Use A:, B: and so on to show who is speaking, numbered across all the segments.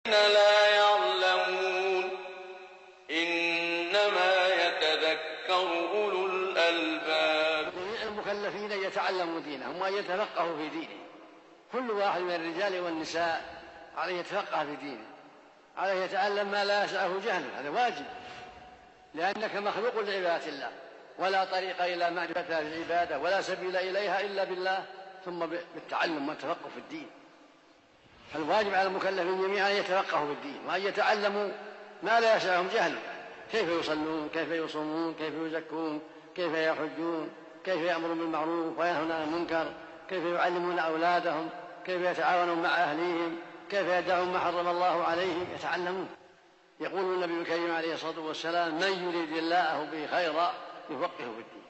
A: لا يعلمون إنما يتذكر أولو الألباب.
B: جميع المكلفين يتعلموا دينهم وأن يتفقهوا في دينه. كل واحد من الرجال والنساء عليه يتفقه في دينه، عليه يتعلم ما لا يسعه جهله، هذا واجب، لأنك مخلوق لعبادة الله، ولا طريق إلى معرفتها في العبادة ولا سبيل إليها إلا بالله ثم بالتعلم والتفقه في الدين. فالواجب على المكلفين جميعا أن يتفقهوا في الدين وأن يتعلموا ما لا يسعهم جهله، كيف يصلون، كيف يصومون، كيف يزكون، كيف يحجون، كيف يأمرون بالمعروف وينهون عن المنكر، كيف يعلمون أولادهم، كيف يتعاونون مع أهليهم، كيف يدعون ما حرم الله عليهم، يتعلمون. يقول النبي الكريم عليه الصلاة والسلام: من يريد الله به خيرا يفقهه في الدين.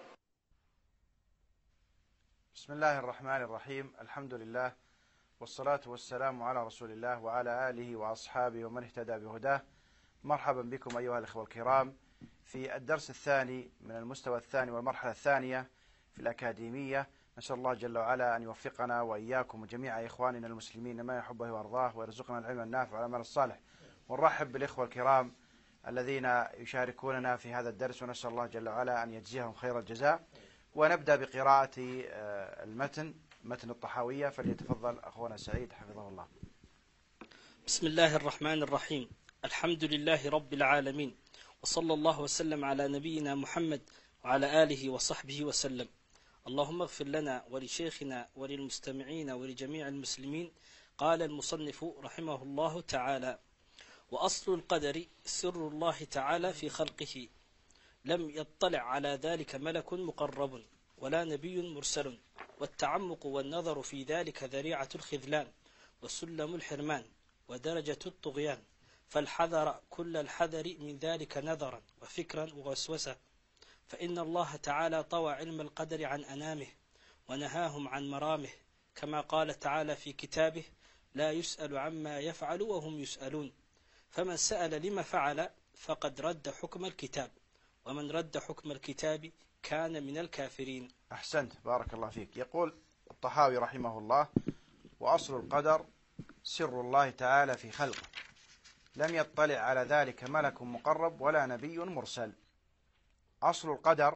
C: بسم الله الرحمن الرحيم. الحمد لله والصلاة والسلام على رسول الله وعلى آله وأصحابه ومن اهتدى بهداه. مرحبا بكم أيها الأخوة الكرام في الدرس الثاني من المستوى الثاني والمرحلة الثانية في الأكاديمية. نسأل الله جل وعلا أن يوفقنا وإياكم وجميع إخواننا المسلمين ما يحبه ويرضاه ويرزقنا العلم النافع والعمل الصالح. ونرحب بالإخوة الكرام الذين يشاركوننا في هذا الدرس، ونسأل الله جل وعلا أن يجزيهم خير الجزاء. ونبدأ بقراءة متن الطحاوية، فليتفضل أخونا سعيد حفظه الله.
D: بسم الله الرحمن الرحيم. الحمد لله رب العالمين، وصلى الله وسلم على نبينا محمد وعلى آله وصحبه وسلم. اللهم اغفر لنا ولشيخنا وللمستمعين ولجميع المسلمين. قال المصنف رحمه الله تعالى: وأصل القدر سر الله تعالى في خلقه، لم يطلع على ذلك ملك مقرب ولا نبي مرسل، والتعمق والنظر في ذلك ذريعة الخذلان وسلم الحرمان ودرجة الطغيان، فالحذر كل الحذر من ذلك نظرا وفكرا ووسوسة، فإن الله تعالى طوى علم القدر عن أنامه ونهاهم عن مرامه، كما قال تعالى في كتابه: لا يسأل عما يفعل وهم يسألون. فمن سأل لما فعل فقد رد حكم الكتاب، ومن رد حكم الكتاب كان من الكافرين.
C: أحسنت، بارك الله فيك. يقول الطحاوي رحمه الله: وأصل القدر سر الله تعالى في خلقه، لم يطلع على ذلك ملك مقرب ولا نبي مرسل. أصل القدر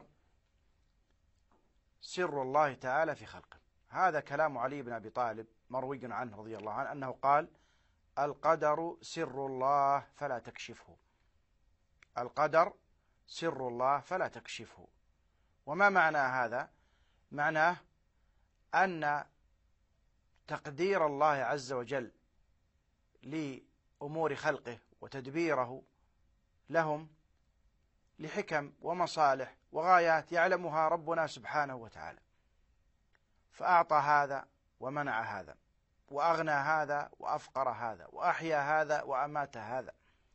C: سر الله تعالى في خلقه. هذا كلام علي بن أبي طالب مروي عنه رضي الله عنه أنه قال: القدر سر الله فلا تكشفه. القدر سر الله فلا تكشفه. وما معنى هذا؟ معناه أن تقدير الله عز وجل لأمور خلقه وتدبيره لهم لحكم ومصالح وغايات يعلمها ربنا سبحانه وتعالى، فأعطى هذا ومنع هذا، وأغنى هذا وأفقر هذا، وأحيا هذا وأمات هذا.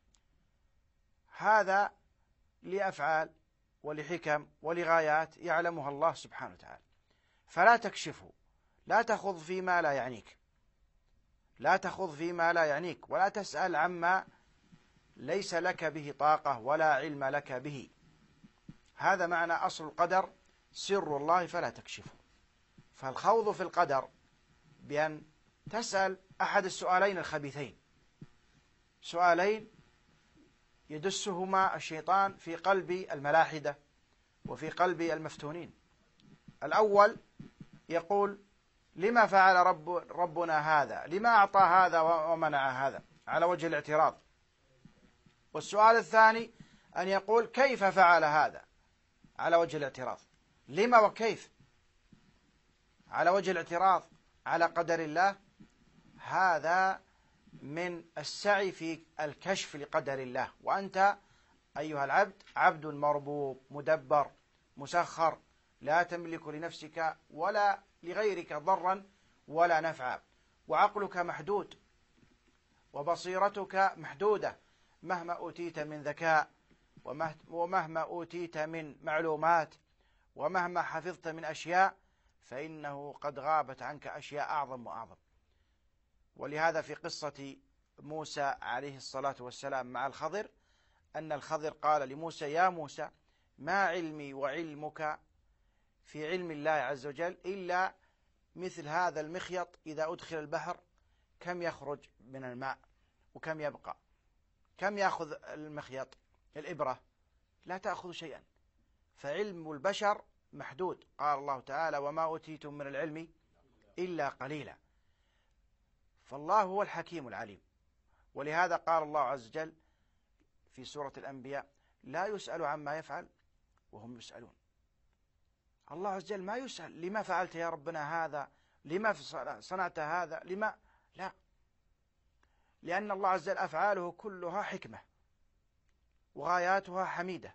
C: هذا لأفعال ولحكم ولغايات يعلمها الله سبحانه وتعالى، فلا تكشفه. لا تخوض فيما لا يعنيك، لا تخوض فيما لا يعنيك، ولا تسأل عما ليس لك به طاقة ولا علم لك به. هذا معنى أصل القدر سر الله فلا تكشفه. فالخوض في القدر بأن تسأل أحد السؤالين الخبيثين، سؤالين يدسهما الشيطان في قلب الملاحدة وفي قلب المفتونين. الأول يقول: لما فعل ربنا هذا؟ لما أعطى هذا ومنع هذا؟ على وجه الاعتراض. والسؤال الثاني أن يقول: كيف فعل هذا؟ على وجه الاعتراض. لما وكيف؟ على وجه الاعتراض على قدر الله. هذا من السعي في الكشف لقدر الله، وأنت أيها العبد عبد مربوب مدبر مسخر، لا تملك لنفسك ولا لغيرك ضرا ولا نفعا، وعقلك محدود وبصيرتك محدودة، مهما أوتيت من ذكاء ومهما أوتيت من معلومات ومهما حفظت من أشياء، فإنه قد غابت عنك أشياء أعظم وأعظم. ولهذا في قصة موسى عليه الصلاة والسلام مع الخضر، أن الخضر قال لموسى: يا موسى، ما علمي وعلمك في علم الله عز وجل إلا مثل هذا المخيط إذا أدخل البحر كم يخرج من الماء، وكم يبقى؟ كم يأخذ المخيط الإبرة؟ لا تأخذ شيئا. فعلم البشر محدود. قال الله تعالى وما أوتيتم من العلم إلا قليلا. فالله هو الحكيم العليم. ولهذا قال الله عز وجل في سورة الأنبياء لا يسأل عما يفعل وهم يسألون. الله عز وجل ما يسأل لما فعلت يا ربنا هذا، لما صنعت هذا، لما لا، لأن الله عز وجل أفعاله كلها حكمة وغاياتها حميدة،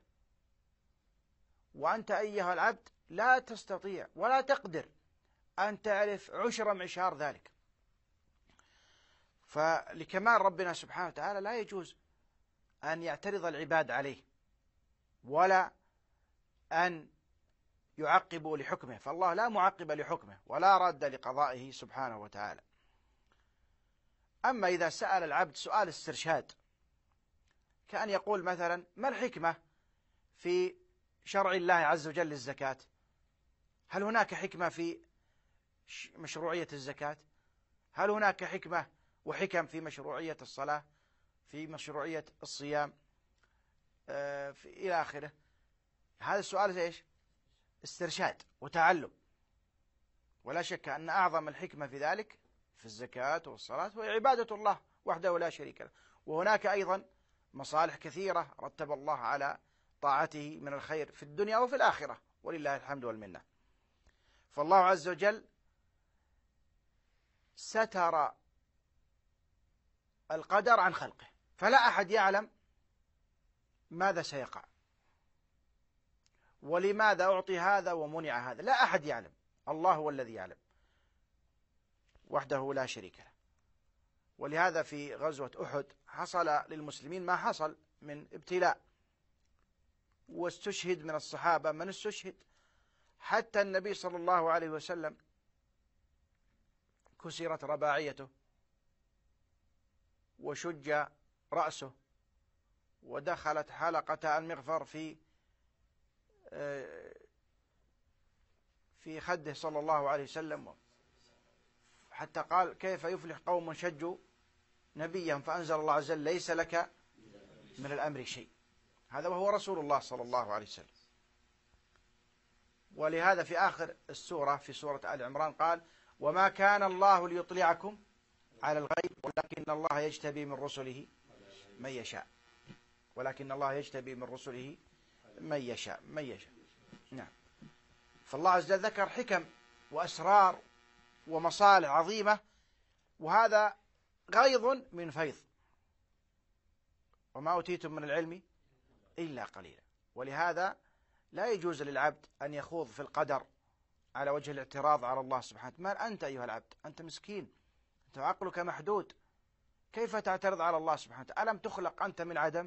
C: وأنت أيها العبد لا تستطيع ولا تقدر أن تعرف عشر معشار ذلك. فلكمال ربنا سبحانه وتعالى لا يجوز أن يعترض العباد عليه ولا أن يعقبوا لحكمه، فالله لا معقب لحكمه ولا راد لقضائه سبحانه وتعالى. أما إذا سأل العبد سؤال استرشاد كأن يقول مثلا ما الحكمة في شرع الله عز وجل للزكاة؟ هل هناك حكمة في مشروعية الزكاة؟ هل هناك حكمة وحكم في مشروعية الصلاة، في مشروعية الصيام، إلى آخره؟ هذا السؤال إيش؟ استرشاد وتعلم. ولا شك أن أعظم الحكمة في ذلك في الزكاة والصلاة وهي عبادة الله وحده لا شريك له. وهناك أيضا مصالح كثيرة رتب الله على طاعته من الخير في الدنيا وفي الآخرة، ولله الحمد والمنة. فالله عز وجل ستر القدر عن خلقه، فلا أحد يعلم ماذا سيقع ولماذا أعطي هذا ومنع هذا، لا أحد يعلم، الله هو الذي يعلم وحده لا شريك له. ولهذا في غزوة أحد حصل للمسلمين ما حصل من ابتلاء، واستشهد من الصحابة من استشهد، حتى النبي صلى الله عليه وسلم كسرت رباعيته وشج رأسه ودخلت حلقة المغفر في خده صلى الله عليه وسلم، حتى قال كيف يفلح قوم شجوا نبيهم، فأنزل الله عز وجل ليس لك من الأمر شيء. هذا وهو رسول الله صلى الله عليه وسلم. ولهذا في آخر السورة في سورة آل عمران قال وما كان الله ليطلعكم على الغيب ولكن الله يجتبي من رسله من يشاء، ولكن الله يجتبي من رسله من يشاء. نعم. فالله عز وجل ذكر حكم وأسرار ومصالح عظيمة، وهذا غيض من فيض. وما أوتيتم من العلم إلا قليلا. ولهذا لا يجوز للعبد أن يخوض في القدر على وجه الاعتراض على الله سبحانه. ما أنت أيها العبد؟ أنت مسكين، أنت عقلك محدود، كيف تعترض على الله سبحانه؟ ألم تخلق أنت من عدم؟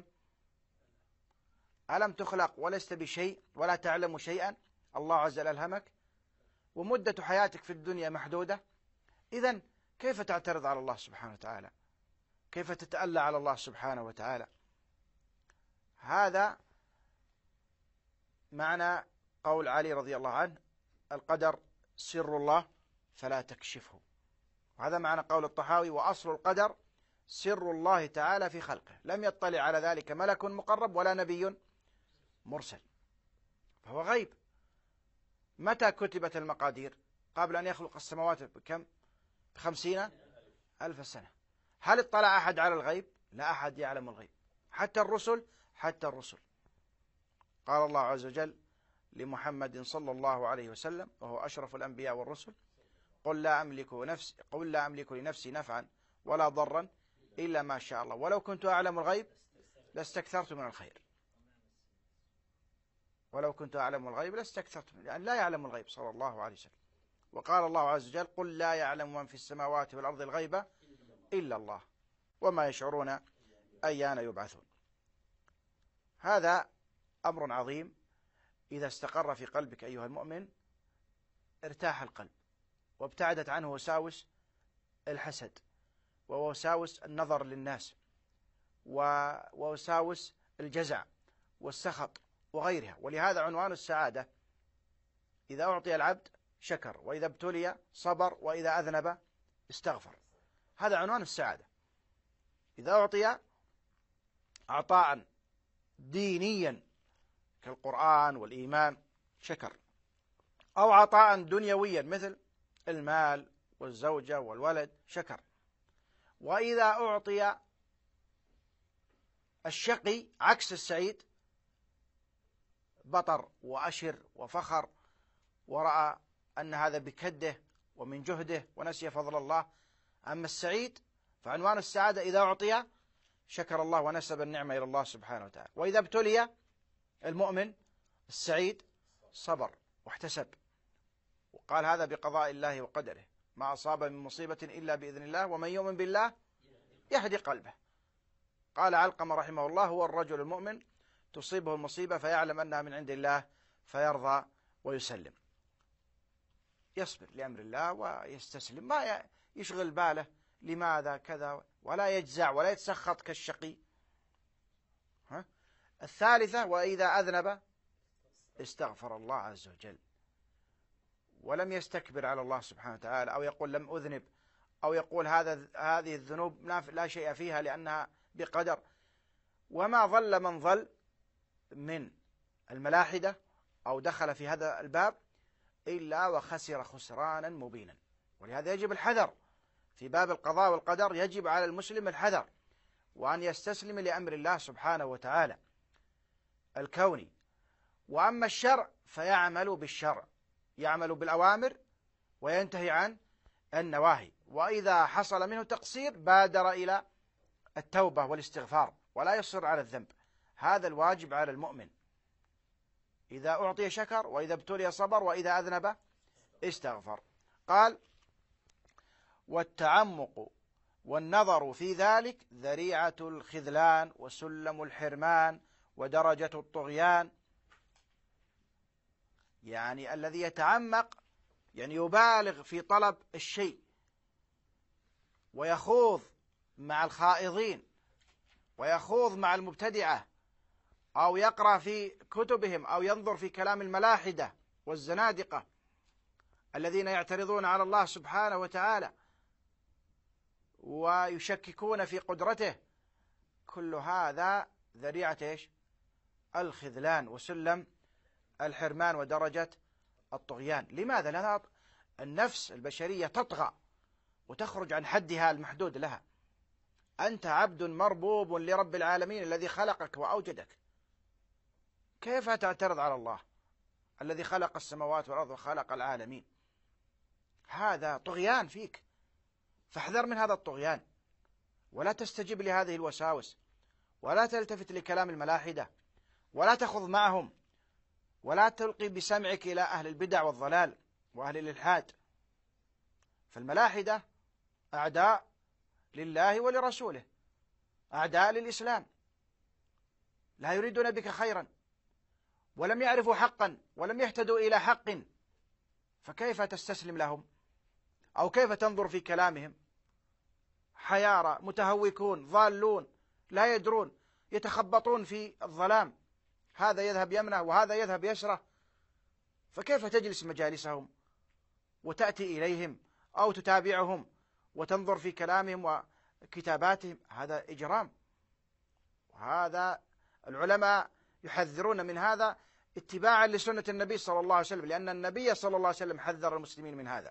C: ألم تخلق ولست بشيء ولا تعلم شيئا؟ الله عز وجل ألهمك، ومدة حياتك في الدنيا محدودة. إذن كيف تعترض على الله سبحانه وتعالى؟ كيف تتألى على الله سبحانه وتعالى؟ هذا معنى قول علي رضي الله عنه القدر سر الله فلا تكشفه. وهذا معنى قول الطحاوي وأصل القدر سر الله تعالى في خلقه لم يطلع على ذلك ملك مقرب ولا نبي مرسل، فهو غيب. متى كتبت المقادير؟ قبل أن يخلق السماوات بكم؟ 50,000 سنة. هل اطلع أحد على الغيب؟ لا أحد يعلم الغيب، حتى الرسل. قال الله عز وجل لمحمد صلى الله عليه وسلم وهو أشرف الأنبياء والرسل قل لا أملك لنفسي نفعا ولا ضرا إلا ما شاء الله ولو كنت أعلم الغيب لاستكثرت من الخير. لأن لا يعلم الغيب صلى الله عليه وسلم. وقال الله عز وجل قل لا يعلم من في السماوات والأرض الغيب إلا الله وما يشعرون أيان يبعثون. هذا أمر عظيم إذا استقر في قلبك أيها المؤمن ارتاح القلب وابتعدت عنه وساوس الحسد ووساوس النظر للناس ووساوس الجزع والسخط وغيرها. ولهذا عنوان السعادة إذا أعطي العبد شكر، وإذا ابتلي صبر، وإذا أذنب استغفر. هذا عنوان السعادة. إذا أعطي عطاء دينيا كالقرآن والإيمان شكر، أو عطاء دنيويا مثل المال والزوجة والولد شكر. وإذا أعطي الشقي عكس السعيد بطر وأشر وفخر ورأى أن هذا بكده ومن جهده ونسي فضل الله. أما السعيد فعنوان السعادة إذا أعطي شكر الله ونسب النعمة إلى الله سبحانه وتعالى. وإذا ابتلي المؤمن السعيد صبر واحتسب، وقال هذا بقضاء الله وقدره، ما أصاب من مصيبة إلا بإذن الله ومن يؤمن بالله يهدي قلبه. قال علقمة رحمه الله هو الرجل المؤمن تصيبه المصيبة فيعلم أنها من عند الله فيرضى ويسلم، يصبر لأمر الله ويستسلم، ما يشغل باله لماذا كذا، ولا يجزع ولا يتسخط كالشقي. الثالثة وإذا أذنب استغفر الله عز وجل ولم يستكبر على الله سبحانه وتعالى، أو يقول لم أذنب، أو يقول هذه الذنوب لا شيء فيها لأنها بقدر. وما ظل من ظل من الملاحدة أو دخل في هذا الباب إلا وخسر خسرانا مبينا. ولهذا يجب الحذر في باب القضاء والقدر، يجب على المسلم الحذر وأن يستسلم لأمر الله سبحانه وتعالى الكوني. وأما الشرع فيعمل بالشرع، يعمل بالأوامر وينتهي عن النواهي، وإذا حصل منه تقصير بادر إلى التوبة والاستغفار ولا يصر على الذنب. هذا الواجب على المؤمن، إذا أعطي شكر، وإذا ابتلي صبر، وإذا أذنب استغفر. قال والتعمق والنظر في ذلك ذريعة الخذلان وسلم الحرمان ودرجة الطغيان. يعني الذي يتعمق يعني يبالغ في طلب الشيء ويخوض مع الخائضين ويخوض مع المبتدعة، أو يقرأ في كتبهم أو ينظر في كلام الملاحدة والزنادقة الذين يعترضون على الله سبحانه وتعالى ويشككون في قدرته. كل هذا ذريعة إيش؟ الخذلان وسلم الحرمان ودرجة الطغيان. لماذا؟ لأن النفس البشرية تطغى وتخرج عن حدها المحدود لها. أنت عبد مربوب لرب العالمين الذي خلقك وأوجدك، كيف تعترض على الله الذي خلق السماوات والأرض وخلق العالمين؟ هذا طغيان فيك، فاحذر من هذا الطغيان، ولا تستجب لهذه الوساوس، ولا تلتفت لكلام الملاحدة، ولا تخض معهم، ولا تلقي بسمعك إلى أهل البدع والضلال وأهل الإلحاد. فالملاحدة أعداء لله ولرسوله، أعداء للإسلام، لا يريدون بك خيرا، ولم يعرفوا حقا ولم يهتدوا إلى حق، فكيف تستسلم لهم؟ أو كيف تنظر في كلامهم؟ حيارى متهوكون ضالون لا يدرون، يتخبطون في الظلام، هذا يذهب يمنه وهذا يذهب يسره، فكيف تجلس مجالسهم وتأتي إليهم أو تتابعهم وتنظر في كلامهم وكتاباتهم؟ هذا إجرام. وهذا العلماء يحذرون من هذا اتباعا لسنة النبي صلى الله عليه وسلم، لأن النبي صلى الله عليه وسلم حذر المسلمين من هذا.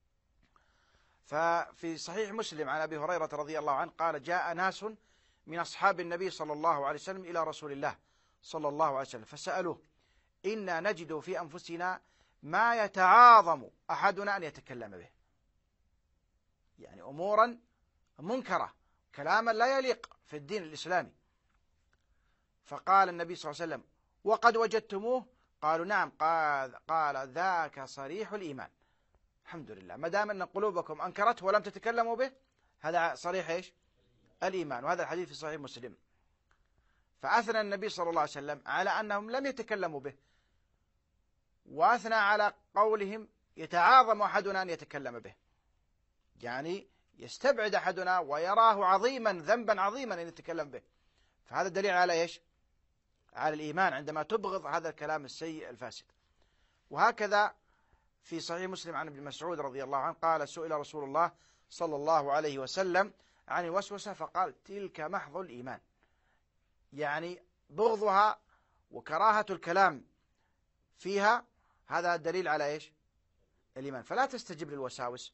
C: ففي صحيح مسلم عن أبي هريرة رضي الله عنه قال جاء ناس من أصحاب النبي صلى الله عليه وسلم إلى رسول الله صلى الله عليه وسلم فسألوه إنا نجد في أنفسنا ما يتعاظم أحدنا أن يتكلم به، يعني أمورا منكرة، كلاما لا يليق في الدين الإسلامي. فقال النبي صلى الله عليه وسلم وقد وجدتموه؟ قالوا نعم. قال ذاك صريح الإيمان. الحمد لله، ما دام أن قلوبكم أنكرته ولم تتكلموا به، هذا صريح إيش؟ الإيمان. وهذا الحديث في صحيح مسلم. فأثنى النبي صلى الله عليه وسلم على أنهم لم يتكلموا به، وأثنى على قولهم يتعاظم أحدنا أن يتكلم به، يعني يستبعد أحدنا ويراه عظيما، ذنبا عظيما أن يتكلم به. فهذا دليل على إيش؟ على الإيمان، عندما تبغض هذا الكلام السيء الفاسد. وهكذا في صحيح مسلم عن ابن مسعود رضي الله عنه قال سئل رسول الله صلى الله عليه وسلم عن الوسوسة فقال تلك محض الإيمان، يعني بغضها وكراهة الكلام فيها هذا الدليل على إيش؟ الإيمان، فلا تستجب للوساوس.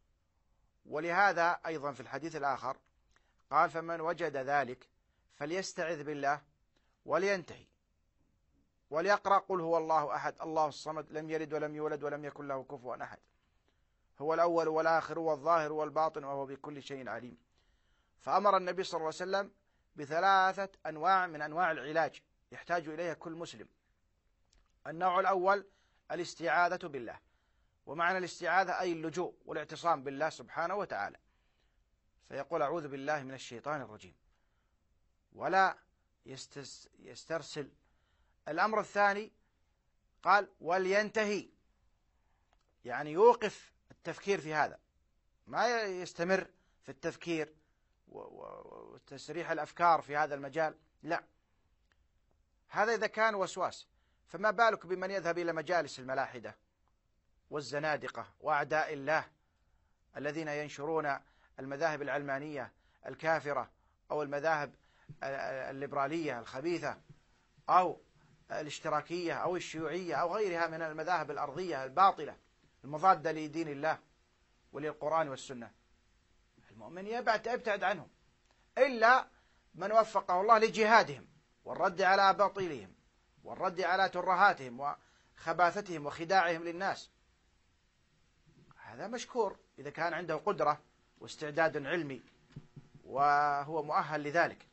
C: ولهذا أيضا في الحديث الآخر قال فمن وجد ذلك فليستعذ بالله ولينتهي وليقرأ قل هو الله أحد الله الصمد لم يلد ولم يولد ولم يكن له كفوا أحد هو الأول والآخر والظاهر والباطن وهو بكل شيء عليم. فأمر النبي صلى الله عليه وسلم بثلاثة أنواع من أنواع العلاج يحتاج إليها كل مسلم. النوع الأول الاستعاذة بالله، ومعنى الاستعاذة أي اللجوء والاعتصام بالله سبحانه وتعالى، فيقول أعوذ بالله من الشيطان الرجيم ولا يسترسل. الأمر الثاني قال ولينتهي، يعني يوقف التفكير في هذا، ما يستمر في التفكير وتسريح الأفكار في هذا المجال، لا، هذا إذا كان وسواس. فما بالك بمن يذهب إلى مجالس الملاحدة والزنادقة وأعداء الله الذين ينشرون المذاهب العلمانية الكافرة أو المذاهب الليبرالية الخبيثة أو الاشتراكية أو الشيوعية أو غيرها من المذاهب الأرضية الباطلة المضادة لدين الله وللقرآن والسنة. المؤمن يبتعد عنهم إلا من وفقه الله لجهادهم والرد على باطلهم والرد على ترهاتهم وخباثتهم وخداعهم للناس. هذا مشكور إذا كان عنده قدرة واستعداد علمي وهو مؤهل لذلك.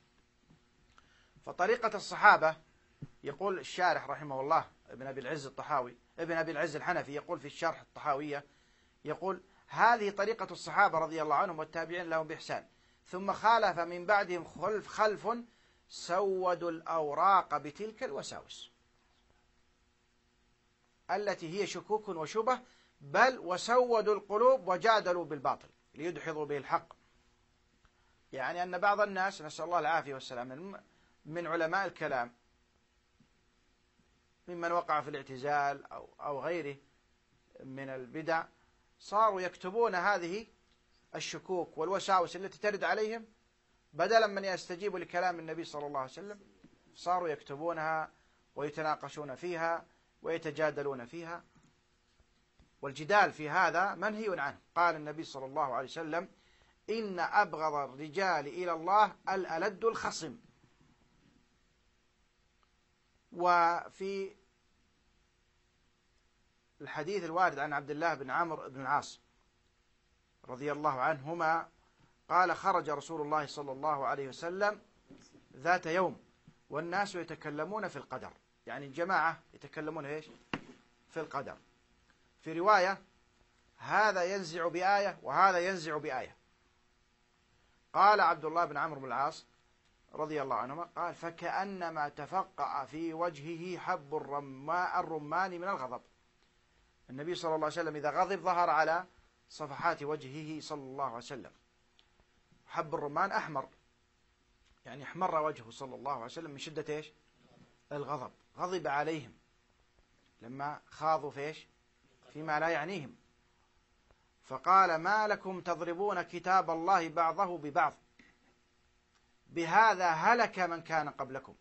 C: فطريقة الصحابة، يقول الشارح رحمه الله ابن أبي العز الحنفي يقول في الشرح الطحاوية، يقول هذه طريقة الصحابة رضي الله عنهم والتابعين لهم بإحسان، ثم خالف من بعدهم خلف سودوا الأوراق بتلك الوساوس التي هي شكوك وشبه، بل وسودوا القلوب وجادلوا بالباطل ليدحضوا به الحق. يعني أن بعض الناس نسأل الله العافية والسلام من علماء الكلام ممن وقع في الاعتزال أو غيره من البدع صاروا يكتبون هذه الشكوك والوساوس التي ترد عليهم، بدلا من يستجيبوا لكلام النبي صلى الله عليه وسلم صاروا يكتبونها ويتناقشون فيها ويتجادلون فيها. والجدال في هذا منهي عنه. قال النبي صلى الله عليه وسلم إن أبغض الرجال إلى الله الألد الخصم. وفي الحديث الوارد عن عبد الله بن عمرو بن العاص رضي الله عنهما قال خرج رسول الله صلى الله عليه وسلم ذات يوم والناس يتكلمون في القدر، يعني الجماعة يتكلمون ايش؟ في القدر. في رواية هذا ينزع بآية وهذا ينزع بآية. قال عبد الله بن عمرو بن العاص رضي الله عنهما قال فكأنما تفقع في وجهه حب الرمان من الغضب. النبي صلى الله عليه وسلم إذا غضب ظهر على صفحات وجهه صلى الله عليه وسلم. حب الرمان أحمر، يعني احمر وجهه صلى الله عليه وسلم من شدة ايش؟ الغضب. غضب عليهم لما خاضوا في ايش؟ فيما لا يعنيهم. فقال ما لكم تضربون كتاب الله بعضه ببعض بهذا هلك من كان قبلكم،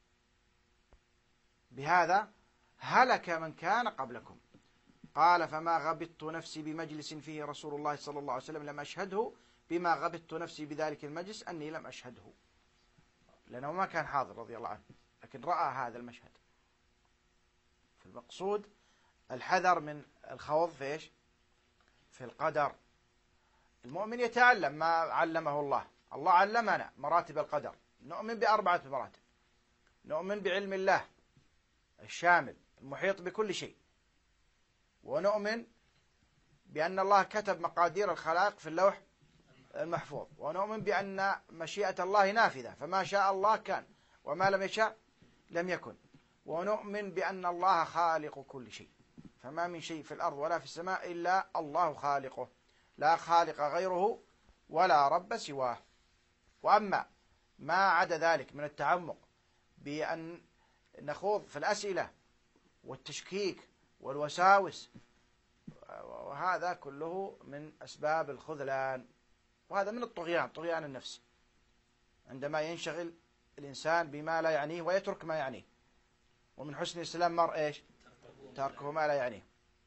C: بهذا هلك من كان قبلكم. قال فما غبطت نفسي بمجلس فيه رسول الله صلى الله عليه وسلم لم أشهده بما غبطت نفسي بذلك المجلس أني لم أشهده، لأنه ما كان حاضر رضي الله عنه لكن رأى هذا المشهد. فالمقصود الحذر من الخوض في إيش؟ في القدر. المؤمن يتعلم ما علمه الله. الله علمنا مراتب القدر، نؤمن ب4 مراتب. نؤمن بعلم الله الشامل المحيط بكل شيء، ونؤمن بأن الله كتب مقادير الخلائق في اللوح المحفوظ، ونؤمن بأن مشيئة الله نافذة فما شاء الله كان وما لم يشاء لم يكن، ونؤمن بأن الله خالق كل شيء فما من شيء في الأرض ولا في السماء إلا الله خالقه لا خالق غيره ولا رب سواه. وأما ما عدا ذلك من التعمق بأن نخوض في الأسئلة والتشكيك والوساوس، وهذا كله من أسباب الخذلان وهذا من الطغيان، طغيان النفس، عندما ينشغل الإنسان بما لا يعنيه ويترك ما يعنيه. ومن حسن الإسلام مر إيش؟ تركه ما لا يعنيه.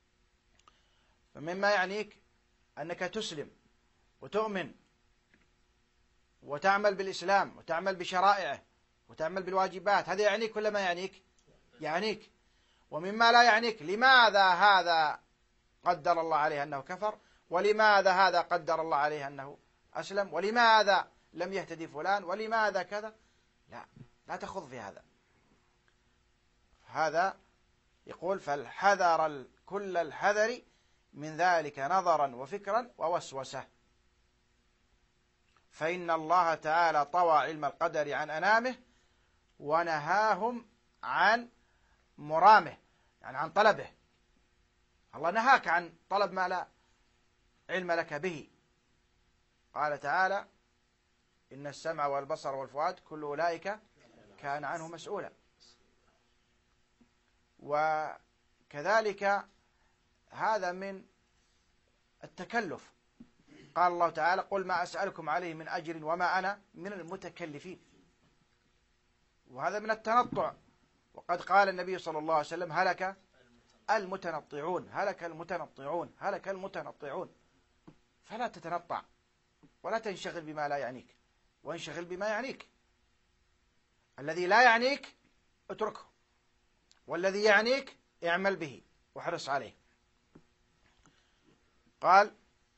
C: فمما يعنيك أنك تسلم وتؤمن وتعمل بالإسلام وتعمل بشرائعه وتعمل بالواجبات، هذا يعنيك ولا ما يعنيك؟ يعنيك. ومما لا يعنيك، لماذا هذا قدر الله عليه أنه كفر، ولماذا هذا قدر الله عليه أنه أسلم، ولماذا لم يهتدي فلان، ولماذا كذا، لا تخض في هذا. هذا يقول فالحذر كل الحذر من ذلك نظرا وفكرا ووسوسة، فإن الله تعالى طوى علم القدر عن أنامه ونهاهم عن مرامه، يعني عن طلبه. الله نهاك عن طلب ما لا علم لك به. قال تعالى إن السمع والبصر والفؤاد كل أولئك كان عنه مسؤولا. وكذلك هذا من التكلف. قال الله تعالى قل ما أسألكم عليه من أجر وما أنا من المتكلفين، وهذا من التنطع. وقد قال النبي صلى الله عليه وسلم هلك المتنطعون، هلك المتنطعون، هلك المتنطعون. فلا تتنطع ولا تنشغل بما لا يعنيك، وانشغل بما يعنيك. الذي لا يعنيك اتركه، والذي يعنيك اعمل به واحرص عليه. قال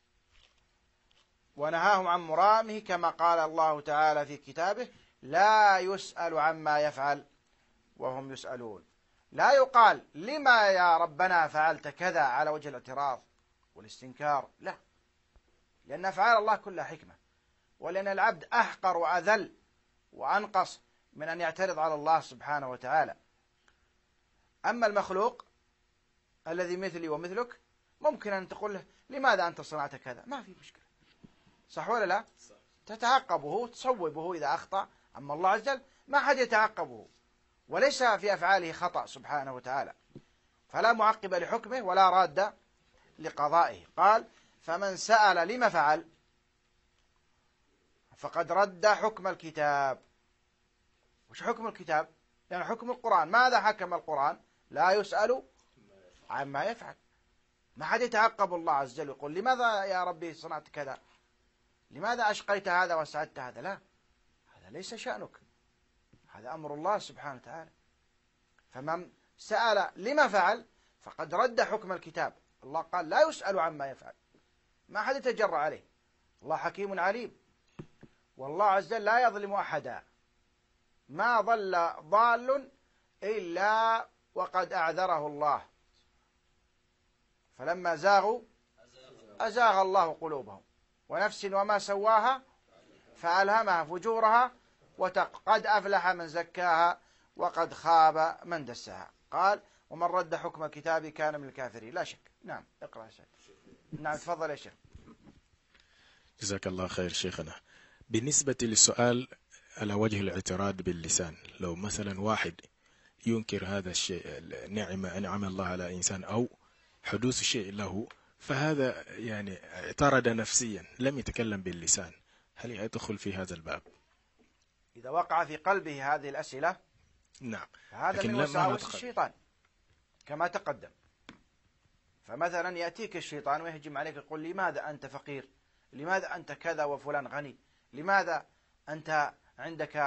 C: ونهاهم عن مرامه كما قال الله تعالى في كتابه لا يسأل عما يفعل وهم يسألون. لا يقال لما يا ربنا فعلت كذا على وجه الاعتراض والاستنكار، لا، لأن أفعال الله كلها حكمة، ولأن العبد أحقر وأذل وأنقص من أن يعترض على الله سبحانه وتعالى. أما المخلوق الذي مثلي ومثلك ممكن أن تقول له لماذا أنت صنعت كذا، ما في مشكلة، صح ولا لا؟ تتعقبه تصوبه إذا أخطأ. أما الله عز وجل ما حد يتعقبه، وليس في أفعاله خطأ سبحانه وتعالى، فلا معقب لحكمه ولا راد لقضائه. قال فمن سأل لما فعل فقد رد حكم الكتاب. وش حكم الكتاب؟ يعني حكم القرآن. ماذا حكم القرآن؟ لا يسأل عما يفعل. ما حد يتعقب الله عز وجل يقول لماذا يا ربي صنعت كذا، لماذا أشقيت هذا وسعدت هذا، لا، هذا ليس شأنك، هذا أمر الله سبحانه وتعالى. فمن سأل لما فعل فقد رد حكم الكتاب. الله قال لا يسأل عما يفعل، ما حد يتجرأ عليه. الله حكيم عليم، والله عز وجل لا يظلم أحدا. ما ضل ضال إلا وقد أعذره الله، فلما زاغوا أزاغ الله قلوبهم، ونفس وما سواها فألهمها فجورها قد أفلح من زكاها وقد خاب من دساها. قال ومن رد حكم الكتاب كان من الكافرين. لا شك. نعم اقرأ يا شيخ. نعم تفضل يا شيخ.
E: جزاك الله خير شيخنا. بالنسبة للسؤال على وجه الاعتراض باللسان، لو مثلا واحد ينكر هذا الشيء، نعم الله على إنسان أو حدوث شيء له، فهذا يعني اعترض نفسيا لم يتكلم باللسان، هل يدخل في هذا الباب؟
C: إذا وقع في قلبه هذه الأسئلة
E: نعم،
C: هذا من وساوس الشيطان كما تقدم. فمثلا يأتيك الشيطان ويهجم عليك يقول لماذا أنت فقير، لماذا أنت كذا وفلان غني، لماذا أنت عندك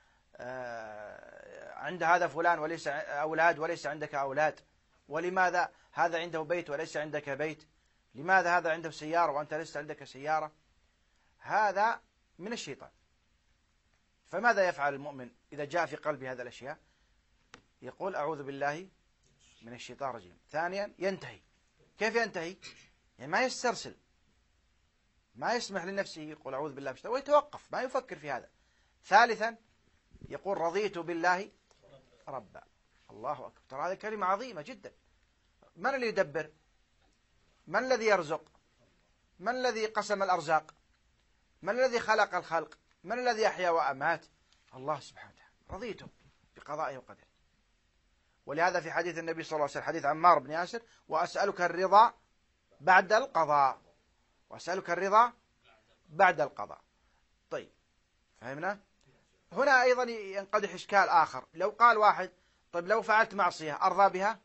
C: عند هذا فلان وليس أولاد وليس عندك أولاد، ولماذا هذا عنده بيت وليس عندك بيت، لماذا هذا عنده سيارة وأنت ليس عندك سيارة. هذا من الشيطان. فماذا يفعل المؤمن إذا جاء في قلبه هذه الأشياء؟ يقول أعوذ بالله من الشيطان الرجيم. ثانيا ينتهي. كيف ينتهي؟ يعني ما يسترسل، ما يسمح لنفسه يقول أعوذ بالله من الشيطان ويتوقف، ما يفكر في هذا. ثالثا يقول رضيت بالله ربا. الله أكبر، ترى هذه كلمة عظيمة جدا. من اللي يدبر؟ من الذي يرزق؟ من الذي قسم الأرزاق؟ من الذي خلق الخلق؟ من الذي أحيا وأمات؟ الله سبحانه وتعالى. رضيت بقضائه وقدره. ولهذا في حديث النبي صلى الله عليه وسلم، حديث عمار بن ياسر، وأسألك الرضا بعد القضاء، وأسألك الرضا بعد القضاء. طيب فهمنا؟ هنا أيضا ينقدح إشكال آخر. لو قال واحد طيب لو فعلت معصية أرضى بها؟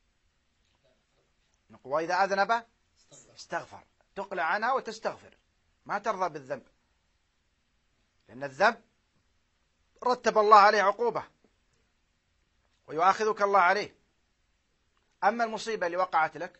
C: نقول وإذا أذنب استغفر، تقلع عنها وتستغفر، ما ترضى بالذنب، لأن الذنب رتب الله عليه عقوبة ويؤاخذك الله عليه. أما المصيبة اللي وقعت لك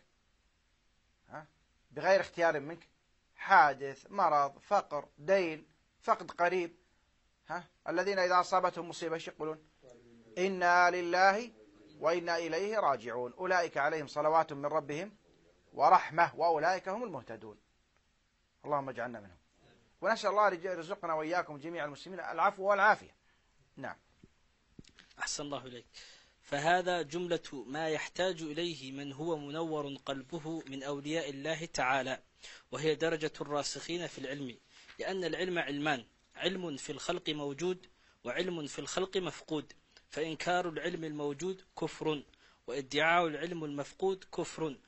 C: بغير اختيار منك، حادث، مرض، فقر، دين، فقد قريب، الذين إذا أصابتهم مصيبة ايش يقولون؟ إنا لله وإنا إليه راجعون، أولئك عليهم صلوات من ربهم ورحمة وأولئك هم المهتدون. اللهم اجعلنا منهم، ونسأل الله يرزقنا وإياكم جميع المسلمين العفو والعافية. نعم.
D: أحسن الله إليك. فهذا جملة ما يحتاج إليه من هو منور قلبه من أولياء الله تعالى، وهي درجة الراسخين في العلم، لأن العلم علمان: علم في الخلق موجود، وعلم في الخلق مفقود، فإنكار العلم الموجود كفر، وادعاء العلم المفقود كفر،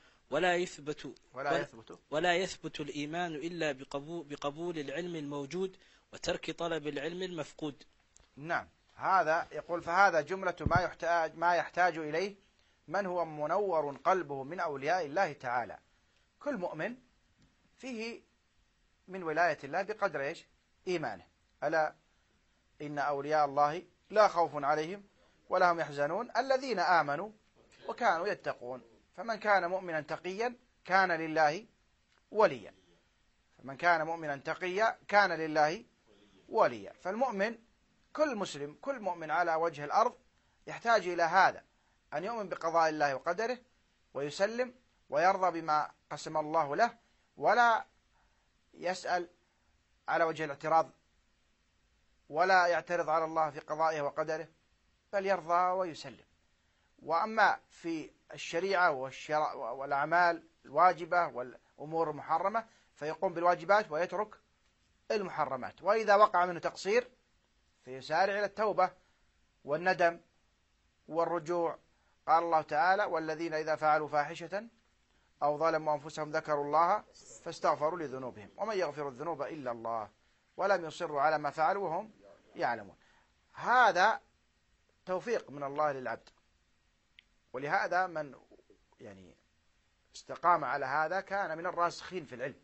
D: ولا يثبت الإيمان إلا بقبول العلم الموجود وترك طلب العلم المفقود.
C: نعم، هذا يقول فهذا جملة ما يحتاج إليه من هو منور قلبه من أولياء الله تعالى. كل مؤمن فيه من ولاية الله بقدر إيش؟ إيمانه. ألا إن أولياء الله لا خوف عليهم ولا هم يحزنون الذين آمنوا وكانوا يتقون. فمن كان مؤمنا تقيا كان لله وليا، فمن كان مؤمنا تقيا كان لله وليا. فالمؤمن كل مسلم، كل مؤمن على وجه الأرض يحتاج إلى هذا، أن يؤمن بقضاء الله وقدره ويسلم ويرضى بما قسم الله له، ولا يسأل على وجه الاعتراض ولا يعترض على الله في قضائه وقدره، بل يرضى ويسلم. وأما في الشريعة والأعمال الواجبة والأمور المحرمة فيقوم بالواجبات ويترك المحرمات، وإذا وقع منه تقصير فيسارع إلى التوبة والندم والرجوع. قال الله تعالى: والذين إذا فعلوا فاحشة أو ظلموا أنفسهم ذكروا الله فاستغفروا لذنوبهم ومن يغفر الذنوب إلا الله ولم يصروا على ما فعلوا وهم يعلمون. هذا توفيق من الله للعبد، ولهذا من استقام على هذا كان من الراسخين في العلم،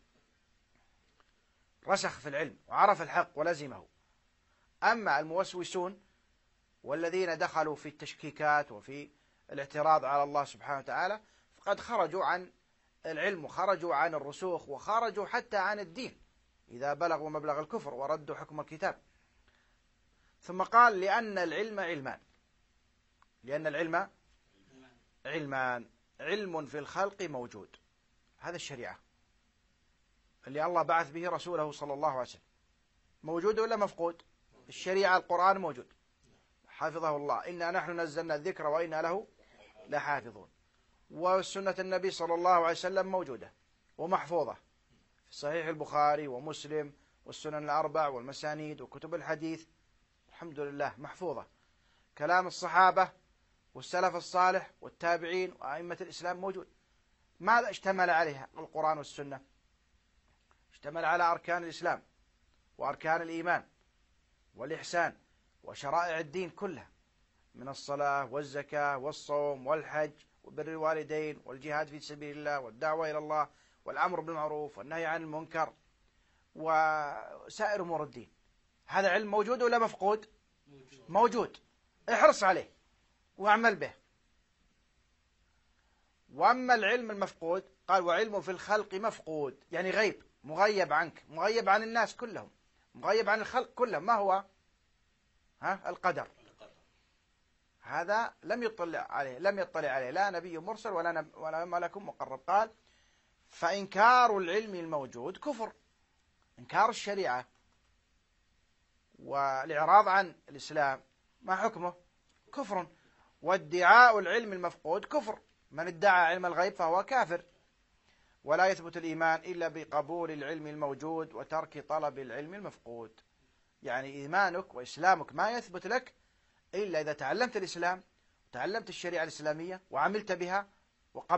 C: رسخ في العلم وعرف الحق ولزمه. أما الموسوسون والذين دخلوا في التشكيكات وفي الاعتراض على الله سبحانه وتعالى فقد خرجوا عن العلم وخرجوا عن الرسوخ وخرجوا حتى عن الدين إذا بلغوا مبلغ الكفر وردوا حكم الكتاب. ثم قال: لأن العلم علمان، لأن العلم علمان، علم في الخلق موجود، هذا الشريعة اللي الله بعث به رسوله صلى الله عليه وسلم، موجود ولا مفقود؟ الشريعة القرآن موجود، حفظه الله، إنا نحن نزلنا الذكر وإنا له لحافظون. وسنة النبي صلى الله عليه وسلم موجودة ومحفوظة في صحيح البخاري ومسلم والسنن الأربع والمسانيد وكتب الحديث، الحمد لله محفوظة. كلام الصحابة والسلف الصالح والتابعين وأئمة الإسلام موجود. ماذا اشتمل عليها القرآن والسنة؟ اشتمل على أركان الإسلام وأركان الإيمان والإحسان وشرائع الدين كلها، من الصلاة والزكاة والصوم والحج وبر الوالدين والجهاد في سبيل الله والدعوة إلى الله والأمر بالمعروف والنهي عن المنكر وسائر أمور الدين. هذا علم موجود ولا مفقود؟ موجود، احرص عليه واعمل به. وأما العلم المفقود قال: وعلم في الخلق مفقود، يعني غيب، مغيب عنك، مغيب عن الناس كلهم، مغيب عن الخلق كلهم. ما هو؟ القدر. هذا لم يطلع عليه لا نبي مرسل ولا ملك مقرب. قال: فإنكار العلم الموجود كفر، إنكار الشريعة والإعراض عن الإسلام ما حكمه؟ كفر. وادعاء العلم المفقود كفر، من ادعى علم الغيب فهو كافر. ولا يثبت الإيمان إلا بقبول العلم الموجود وترك طلب العلم المفقود. يعني إيمانك وإسلامك ما يثبت لك إلا إذا تعلمت الإسلام وتعلمت الشريعة الإسلامية وعملت بها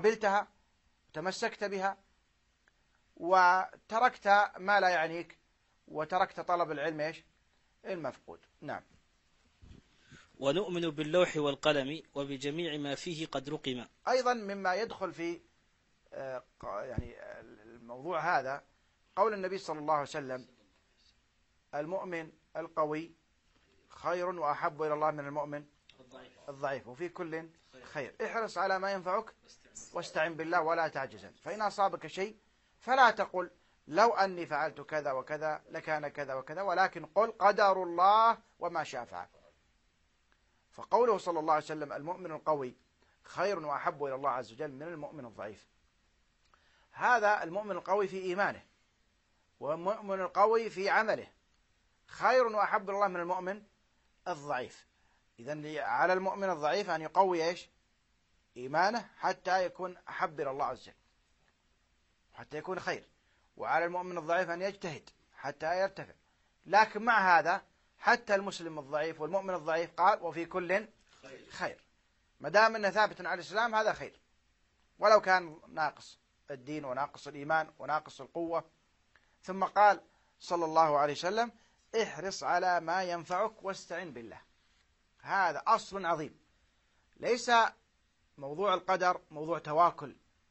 C: وقبلتها وتمسكت بها وتركت ما لا يعنيك وتركت طلب العلم إيش؟ المفقود. نعم.
D: ونؤمن باللوح والقلم وبجميع ما فيه قد رقم.
C: أيضا مما يدخل في يعني الموضوع هذا قول النبي صلى الله عليه وسلم: المؤمن القوي خير وأحب إلى الله من المؤمن الضعيف، وفي كل خير. احرص على ما ينفعك واستعن بالله ولا تعجزا، فإن أصابك شيء فلا تقل لو أني فعلت كذا وكذا لكان كذا وكذا، ولكن قل قدر الله وما شاء فعل. فقوله صلى الله عليه وسلم: المؤمن القوي خير وأحب إلى الله عز وجل من المؤمن الضعيف، هذا المؤمن القوي في إيمانه، والمؤمن القوي في عمله خير وأحب إلى الله من المؤمن الضعيف. إذن على المؤمن الضعيف أن يقوي إيش؟ إيمانه حتى يكون أحب إلى الله عز وجل، حتى يكون خير. وعلى المؤمن الضعيف أن يجتهد حتى يرتفع. لكن مع هذا حتى المسلم الضعيف والمؤمن الضعيف قال: وفي كل خير. ما دام أنه ثابت على الإسلام هذا خير، ولو كان ناقص الدين وناقص الإيمان وناقص القوة. ثم قال صلى الله عليه وسلم: احرص على ما ينفعك واستعن بالله. هذا أصل عظيم. ليس موضوع القدر موضوع تواكل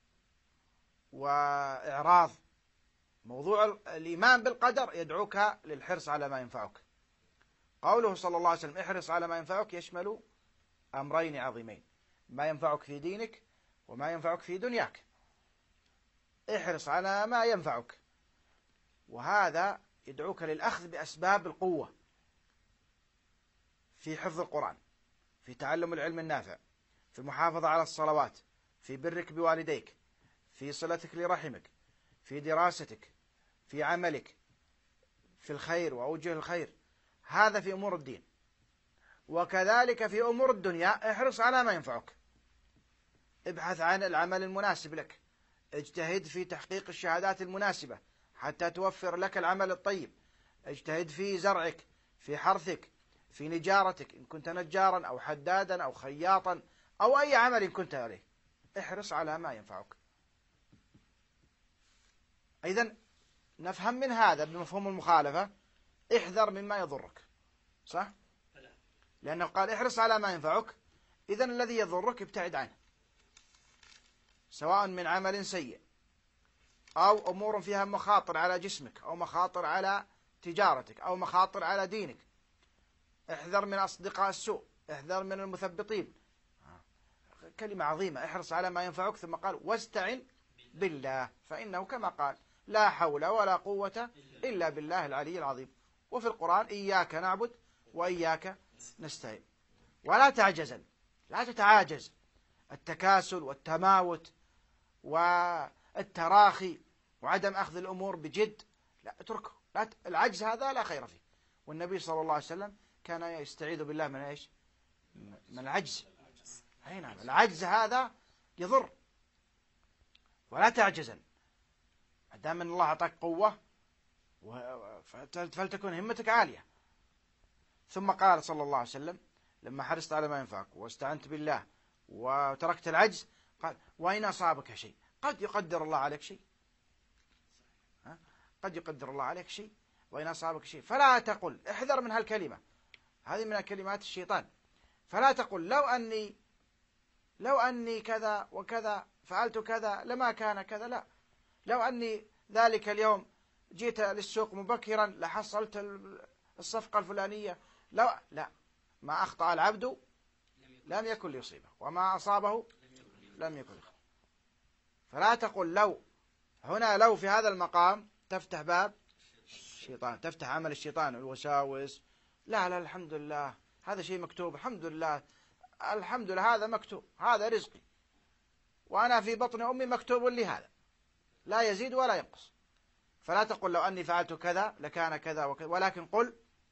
C: وإعراض. موضوع الإيمان بالقدر يدعوك للحرص على ما ينفعك. قوله صلى الله عليه وسلم: احرص على ما ينفعك يشمل أمرين عظيمين: ما ينفعك في دينك وما ينفعك في دنياك. احرص على ما ينفعك، وهذا يدعوك للأخذ بأسباب القوة في حفظ القرآن، في تعلم العلم النافع، في المحافظة على الصلوات، في برك بوالديك، في صلتك لرحمك، في دراستك، في عملك، في الخير وأوجه الخير. هذا في أمور الدين. وكذلك في أمور الدنيا احرص على ما ينفعك. ابحث عن العمل المناسب لك، اجتهد في تحقيق الشهادات المناسبة حتى توفر لك العمل الطيب. اجتهد في زرعك، في حرثك، في نجارتك إن كنت نجارا أو حدادا أو خياطا أو أي عمل كنت عليه. احرص على ما ينفعك. إذن نفهم من هذا بمفهوم المخالفة: احذر مما يضرك. صح؟ لأنه قال احرص على ما ينفعك، إذن الذي يضرك ابتعد عنه، سواء من عمل سيء أو أمور فيها مخاطر على جسمك أو مخاطر على تجارتك أو مخاطر على دينك. احذر من أصدقاء السوء، احذر من المثبطين. كلمة عظيمة: احرص على ما ينفعك. ثم قال: واستعن بالله، فإنه كما قال: لا حول ولا قوة إلا بالله العلي العظيم. وفي القرآن: إياك نعبد وإياك نستعين. ولا تعجزن، لا تتعاجز. التكاسل والتماوت والتراخي وعدم أخذ الأمور بجد لا، اتركه. العجز هذا لا خير فيه. والنبي صلى الله عليه وسلم كان يستعيذ بالله من إيش؟ من العجز. أي نعم، العجز هذا يضر. ولا تعجزن، ما دام ان الله اعطاك قوه فلتكن همتك عاليه. ثم قال صلى الله عليه وسلم لما حرصت على ما ينفعك واستعنت بالله وتركت العجز، قال: وإن أصابك شيء. قد يقدر الله عليك شيء، قد يقدر الله عليك شيء. وإن أصابك شيء فلا تقل. احذر من هالكلمة، هذه من كلمات الشيطان. فلا تقل لو أني كذا وكذا فعلت كذا لما كان كذا. لا، لو أني ذلك اليوم جيت للسوق مبكرا لحصلت الصفقة الفلانية. لا، ما أخطأ العبد لم يكن ليصيبه، وما أصابه لم يكن ليخطئه. فلا تقل لو. هنا لو في هذا المقام تفتح باب الشيطان، تفتح عمل الشيطان، الوساوس. لا الحمد لله هذا شيء مكتوب، الحمد لله هذا مكتوب، هذا رزقي، وأنا في بطن أمي مكتوب لي هذا، لا يزيد ولا ينقص. فلا تقل لو أني فعلت كذا لكان كذا وكذا، ولكن قل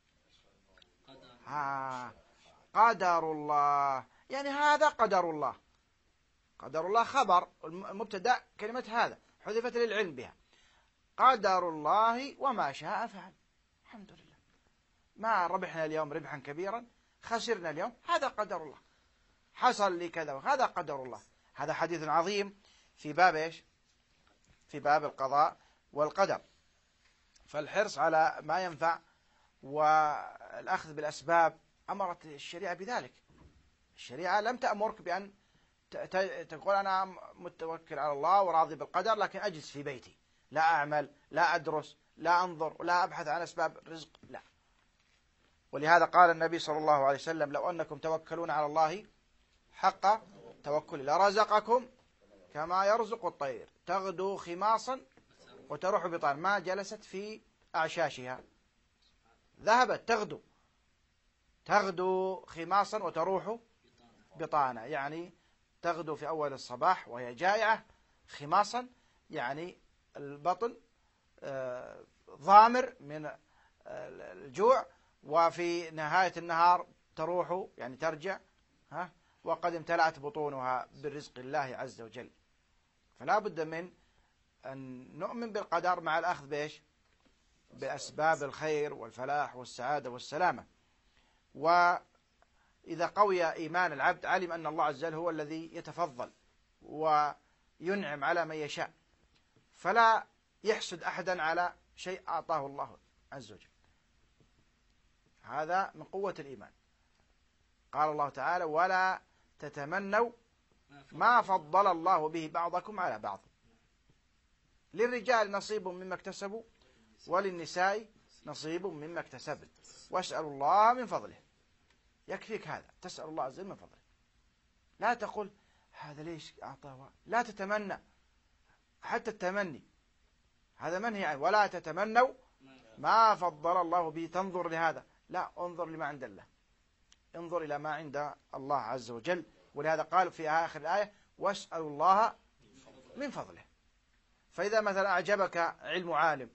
C: قدر الله. يعني هذا قدر الله. قدر الله خبر، المبتدأ كلمة هذا حذفت للعلم بها. قدر الله وما شاء فعل. الحمد لله، ما ربحنا اليوم ربحا كبيرا، خسرنا اليوم، هذا قدر الله. حصل لي كذا وهذا قدر الله. هذا حديث عظيم في باب إيش؟ في باب القضاء والقدر. فالحرص على ما ينفع والأخذ بالأسباب أمرت الشريعة بذلك. الشريعة لم تأمرك بأن تقول أنا متوكل على الله وراضي بالقدر لكن أجلس في بيتي لا أعمل لا أدرس لا أنظر لا أبحث عن أسباب الرزق، لا. ولهذا قال النبي صلى الله عليه وسلم لو أنكم توكلون على الله حق توكل لرزقكم كما يرزق الطير تغدو خماصا وتروح بطانا، ما جلست في أعشاشها، ذهبت تغدو خماصا وتروح بطانا، يعني تغدو في أول الصباح وهي جائعة، خماصا يعني البطن ضامر من الجوع، وفي نهاية النهار تروح يعني ترجع وقد امتلأت بطونها بالرزق الله عز وجل. فلا بد من أن نؤمن بالقدر مع الأخذ بإيش؟ بأسباب الخير والفلاح والسعادة والسلامة. وإذا قوي إيمان العبد علم أن الله عز وجل هو الذي يتفضل وينعم على من يشاء، فلا يحسد أحدا على شيء أعطاه الله عز وجل. هذا من قوة الإيمان. قال الله تعالى ولا تتمنوا ما فضل الله به بعضكم على بعض، للرجال نصيب مما اكتسبوا وللنساء نصيب مما اكتسبن واسألوا الله من فضله. يكفيك هذا، تسأل الله عز وجل من فضله، لا تقول هذا ليش أعطاه، لا تتمنى، حتى التمني هذا منهي عنه. ولا تتمنوا ما فضل الله به، تنظر لهذا، لا، انظر لما عند الله، انظر إلى ما عند الله عز وجل. ولهذا قال في آخر الآية واسألوا الله من فضله. فإذا مثلا أعجبك علم عالم،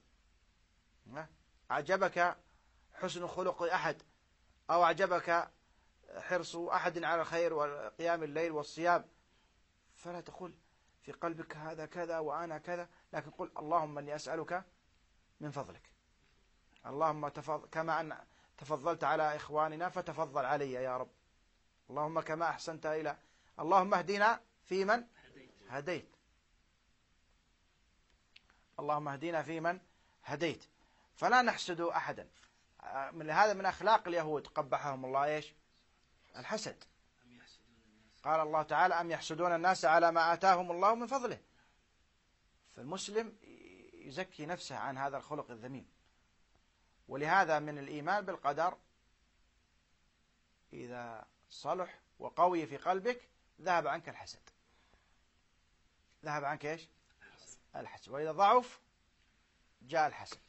C: أعجبك حسن خلق أحد، أو أعجبك حرص أحد على الخير وقيام الليل والصيام، فلا تقول في قلبك هذا كذا وأنا كذا، لكن قل اللهم إني أسألك من فضلك، اللهم كما أن تفضلت على إخواننا فتفضل علي يا رب، اللهم كما أحسنت إلى، اللهم اهدنا فيمن هديت، اللهم اهدنا فيمن هديت. فلا نحسد أحدا. من هذا من أخلاق اليهود قبحهم الله إيش؟ الحسد. قال الله تعالى أم يحسدون الناس على ما آتاهم الله من فضله. فالمسلم يزكي نفسه عن هذا الخلق الذميم. ولهذا من الإيمان بالقدر إذا صلح وقوي في قلبك ذهب عنك الحسد، ذهب عنك إيش؟ الحسد. وإذا ضعف جاء الحسد.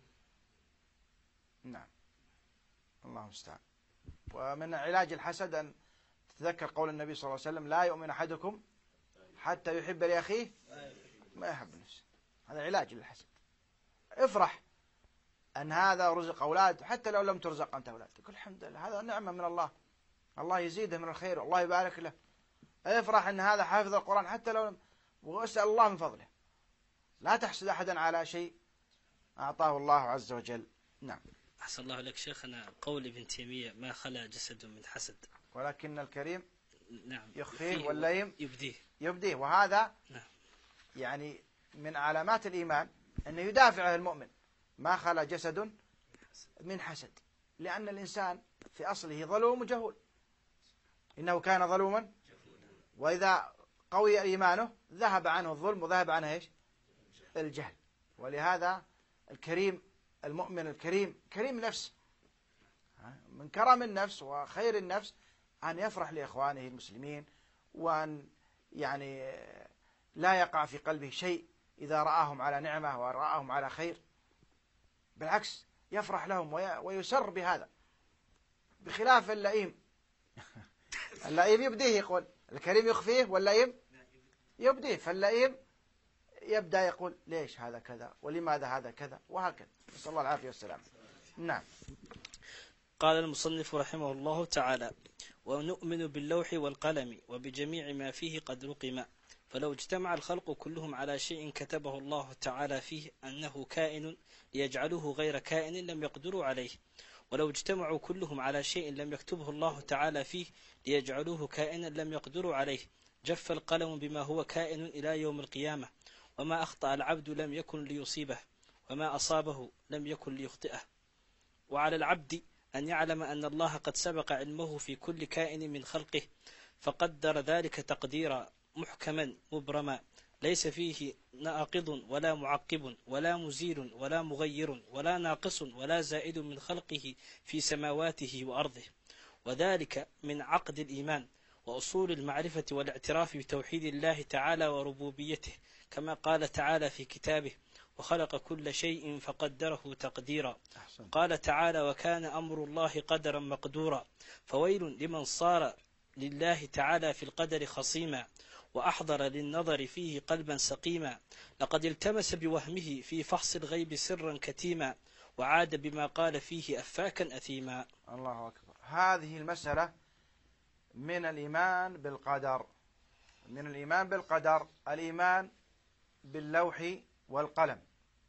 C: نعم، الله المستعان. ومن علاج الحسد أن تتذكر قول النبي صلى الله عليه وسلم لا يؤمن أحدكم حتى يحب لأخيه ما يحب نفسه. هذا علاج للحسد. افرح أن هذا رزق أولاد، حتى لو لم ترزق أنت أولاد، تقول الحمد لله هذا نعمة من الله، الله يزيده من الخير والله يبارك له. افرح أن هذا حافظ القرآن حتى لو لم، واسأل الله من فضله. لا تحسد أحدا على شيء أعطاه الله عز وجل. نعم.
D: أحسن الله لك شيخنا، قول ابن تيمية ما خلا جسد من حسد،
C: ولكن الكريم
D: نعم
C: يخفيه واللئيم
D: يبديه.
C: وهذا
D: نعم.
C: يعني من علامات الإيمان أنه يدافع المؤمن ما خلا جسد من حسد، لأن الإنسان في أصله ظلوم جهول، إنه كان ظلوما، وإذا قوي إيمانه ذهب عنه الظلم وذهب عنه إيش؟ الجهل. ولهذا الكريم المؤمن الكريم كريم نفس، من كرم النفس وخير النفس أن يفرح لإخوانه المسلمين، وأن يعني لا يقع في قلبه شيء إذا رآهم على نعمة ورآهم على خير، بالعكس يفرح لهم ويسر بهذا، بخلاف اللئيم. اللئيم يبديه، يقول الكريم يخفيه واللئيم يبديه. فاللئيم يبدأ يقول ليش هذا كذا ولماذا هذا كذا وهكذا، نسأل الله العافية والسلام. نعم.
D: قال المصنف رحمه الله تعالى ونؤمن باللوح والقلم وبجميع ما فيه قد رقم، فلو اجتمع الخلق كلهم على شيء كتبه الله تعالى فيه أنه كائن ليجعلوه غير كائن لم يقدروا عليه، ولو اجتمعوا كلهم على شيء لم يكتبه الله تعالى فيه ليجعلوه كائنا لم يقدروا عليه جف القلم بما هو كائن إلى يوم القيامة، وما أخطأ العبد لم يكن ليصيبه، وما أصابه لم يكن ليخطئه. وعلى العبد أن يعلم أن الله قد سبق علمه في كل كائن من خلقه، فقدر ذلك تقديرا محكما مبرما، ليس فيه ناقض ولا معقب ولا مزيل ولا مغير ولا ناقص ولا زائد من خلقه في سماواته وأرضه. وذلك من عقد الإيمان وأصول المعرفة والاعتراف بتوحيد الله تعالى وربوبيته، كما قال تعالى في كتابه: وخلق كل شيء فقدره تقديرا. قال تعالى: وكان أمر الله قدرا مقدورا. فويل لمن صار لله تعالى في القدر خصيما، وأحضر للنظر فيه قلبا سقيما، لقد التمس بوهمه في فحص الغيب سرا كتيما، وعاد بما قال فيه أفاكا أثيما.
C: الله أكبر. هذه المسألة من الإيمان بالقدر. من الإيمان بالقدر الإيمان باللوح والقلم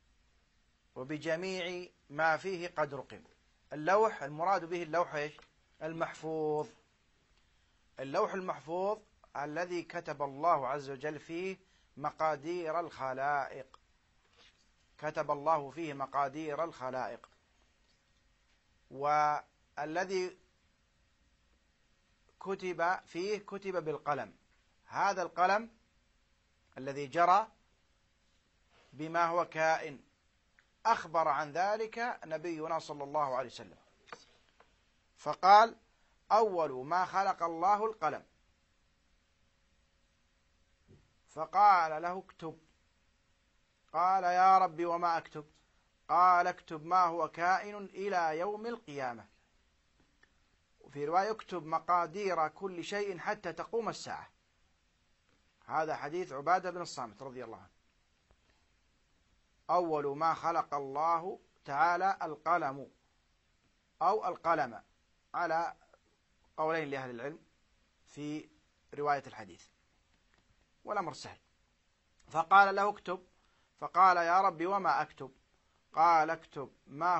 C: وبجميع ما فيه قد رقم. اللوح المراد به اللوح إيش؟ المحفوظ. اللوح المحفوظ الذي كتب الله عز وجل فيه مقادير الخلائق. كتب الله فيه مقادير الخلائق، والذي كتب فيه كتب بالقلم. هذا القلم الذي جرى بما هو كائن أخبر عن ذلك نبينا صلى الله عليه وسلم، فقال: أول ما خلق الله القلم، فقال له: اكتب. قال: يا ربي وما أكتب؟ قال: اكتب ما هو كائن إلى يوم القيامة. وفي رواية: اكتب مقادير كل شيء حتى تقوم الساعة. هذا حديث عبادة بن الصامت رضي الله عنه. أول ما خلق الله تعالى القلم أو القلم، على قولين لأهل العلم في رواية الحديث، والأمر سهل. فقال له: اكتب. فقال: يا ربي وما أكتب؟ قال: اكتب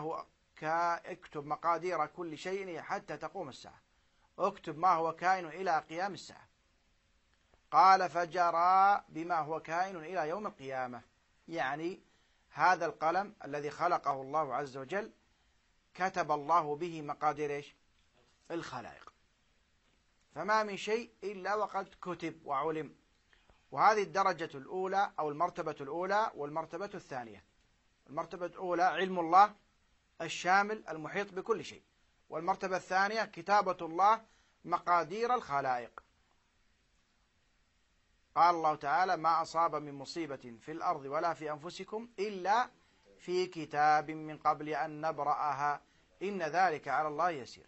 C: مقادير كل شيء حتى تقوم الساعة. اكتب ما هو كائن إلى قيام الساعة. قال: فجرى بما هو كائن إلى يوم القيامة. يعني هذا القلم الذي خلقه الله عز وجل كتب الله به مقادير إيش؟ الخلائق. فما من شيء إلا وقد كتب وعلم. وهذه الدرجة الأولى أو المرتبة الأولى والمرتبة الثانية. المرتبة الأولى علم الله الشامل المحيط بكل شيء، والمرتبة الثانية كتابة الله مقادير الخلائق. قال الله تعالى: ما أصاب من مصيبة في الأرض ولا في أنفسكم إلا في كتاب من قبل أن نبرأها إن ذلك على الله يسير،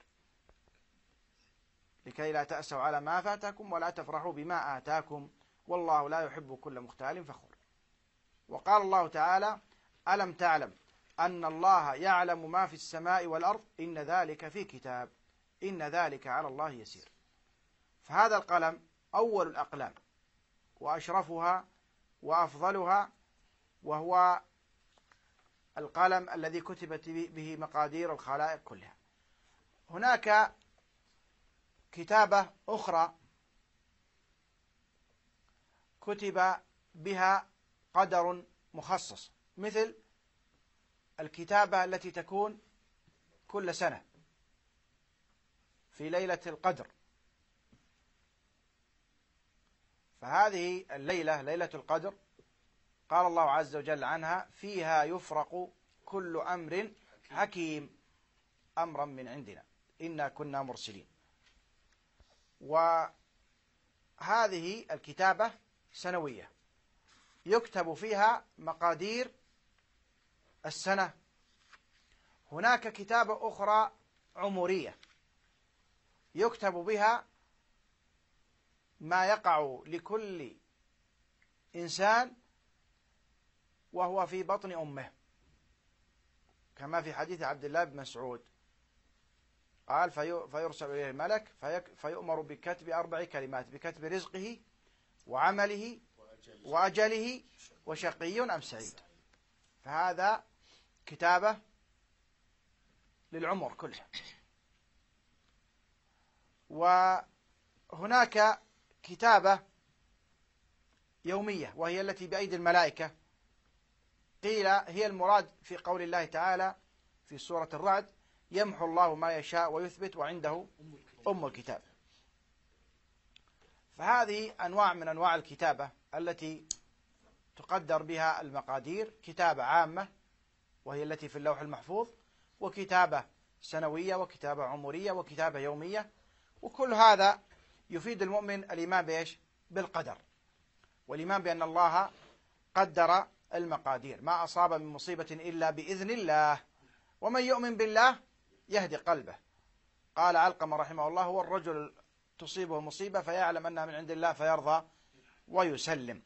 C: لكي لا تأسوا على ما فاتكم ولا تفرحوا بما آتاكم والله لا يحب كل مختال فخور. وقال الله تعالى: ألم تعلم أن الله يعلم ما في السماء والأرض إن ذلك في كتاب إن ذلك على الله يسير. فهذا القلم أول الأقلام وأشرفها وأفضلها، وهو القلم الذي كتبت به مقادير الخلائق كلها. هناك كتابة أخرى كتب بها قدر مخصص، مثل الكتابة التي تكون كل سنة في ليلة القدر. فهذه الليلة ليلة القدر قال الله عز وجل عنها: فيها يفرق كل أمر حكيم أمرا من عندنا إنا كنا مرسلين. وهذه الكتابة سنوية يكتب فيها مقادير السنة. هناك كتابة أخرى عمرية يكتب بها ما يقع لكل إنسان وهو في بطن أمه، كما في حديث عبد الله بن مسعود قال: فيرسل إليه الملك فيؤمر بكتب 4 كلمات: بكتب رزقه وعمله وأجله وشقي أم سعيد. فهذا كتابة للعمر كله. وهناك كتابة يومية وهي التي بأيدي الملائكة قيل هي المراد في قول الله تعالى في سورة الرعد: يمحو الله ما يشاء ويثبت وعنده أم الكتاب. فهذه أنواع من أنواع الكتابة التي تقدر بها المقادير: كتابة عامة وهي التي في اللوح المحفوظ، وكتابة سنوية، وكتابة عمرية، وكتابة يومية. وكل هذا يفيد المؤمن الإيمان بإيش؟ بالقدر، والإيمان بأن الله قدر المقادير، ما أصاب من مصيبة إلا بإذن الله، ومن يؤمن بالله يهدي قلبه. قال علقمة رحمه الله: هو الرجل تصيبه مصيبة فيعلم أنها من عند الله فيرضى ويسلم.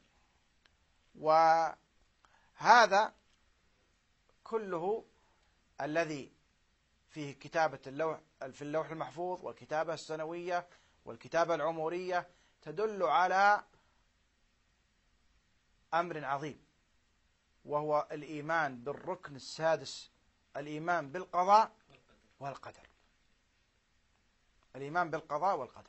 C: وهذا كله الذي فيه كتابة اللوح في اللوح المحفوظ، والكتابة السنوية، والكتابة العمرية، تدل على أمر عظيم، وهو الإيمان بالركن السادس: الإيمان بالقضاء والقدر. الإيمان بالقضاء والقدر.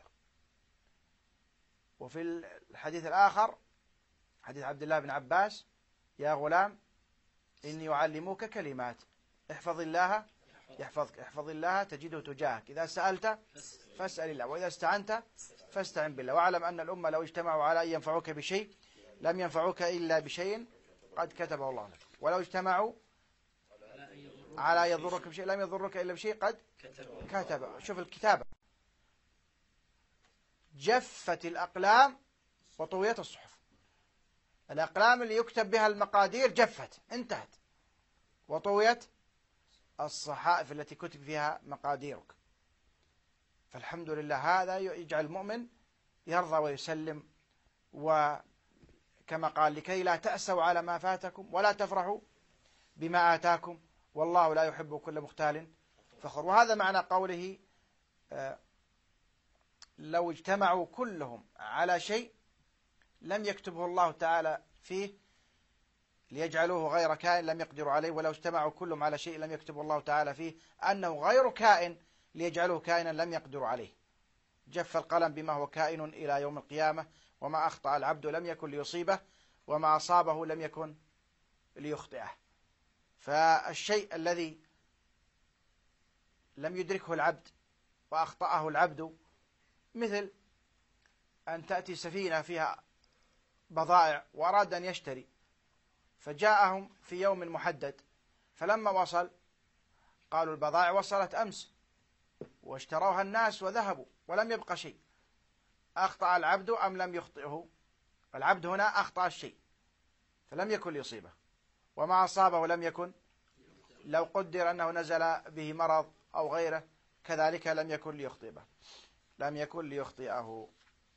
C: وفي الحديث الآخر حديث عبد الله بن عباس: يا غلام إني أعلمك كلمات، احفظ الله يحفظك، احفظ الله تجده تجاهك، إذا سألت فاسأل الله، وإذا استعنت فاستعن بالله، واعلم أن الأمة لو اجتمعوا على أن ينفعوك بشيء لم ينفعوك إلا بشيء قد كتبه الله لك، ولو اجتمعوا على أن يضرك بشيء لم يضرك إلا بشيء قد كتبه. شوف الكتابة: جفت الأقلام وطويت الصحف. الأقلام اللي يكتب بها المقادير جفت، انتهت، وطويت الصحائف التي كتب فيها مقاديرك. فالحمد لله، هذا يجعل المؤمن يرضى ويسلم. وكما قال: لكي لا تأسوا على ما فاتكم ولا تفرحوا بما آتاكم والله لا يحب كل مختال فخور. وهذا معنى قوله: لو اجتمعوا كلهم على شيء لم يكتبه الله تعالى فيه ليجعلوه غير كائن لم يقدروا عليه، ولو اجتمعوا كلهم على شيء لم يكتبه الله تعالى فيه أنه غير كائن ليجعلوه كائنا لم يقدروا عليه. جف القلم بما هو كائن إلى يوم القيامة، وما أخطأ العبد لم يكن ليصيبه، وما أصابه لم يكن ليخطئه. فالشيء الذي لم يدركه العبد وأخطأه العبد، مثل أن تأتي سفينة فيها بضائع وأراد أن يشتري، فجاءهم في يوم محدد، فلما وصل قالوا: البضائع وصلت أمس واشتروها الناس وذهبوا ولم يبق شيء. أخطأ العبد أم لم يخطئه؟ العبد هنا أخطأ الشيء فلم يكن ليصيبه، وما أصابه لم يكن، لو قدر أنه نزل به مرض أو غيره كذلك لم يكن ليخطئه، لم يكن ليخطئه.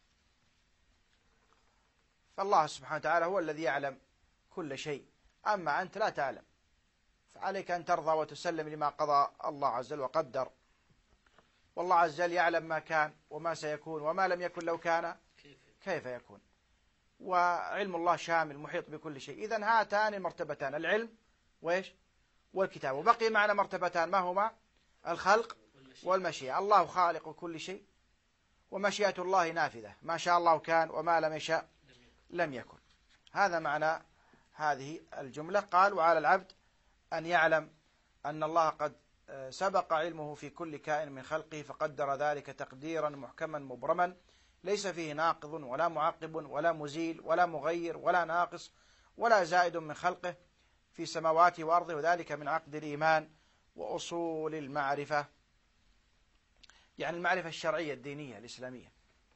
C: فالله سبحانه وتعالى هو الذي يعلم كل شيء، أما أنت لا تعلم، فعليك أن ترضى وتسلم لما قضى الله عز وجل وقدر. والله عز وجل يعلم ما كان وما سيكون، وما لم يكن لو كان كيف يكون. وعلم الله شامل محيط بكل شيء. إذن هاتان المرتبتان: العلم وإيش؟ والكتاب. وبقي معنا مرتبتان، ما هما؟ الخلق والمشيئة. الله خالق كل شيء، ومشيئة الله نافذة، ما شاء الله كان وما لم يشاء لم يكن. هذا معنى هذه الجملة. قال: وعلى العبد أن يعلم أن الله قد سبق علمه في كل كائن من خلقه، فقدر ذلك تقديرا محكما مبرما، ليس فيه ناقض ولا معقب ولا مزيل ولا مغير ولا ناقص ولا زائد من خلقه في سماواته وأرضه، وذلك من عقد الإيمان وأصول المعرفة، يعني المعرفة الشرعية الدينية الإسلامية.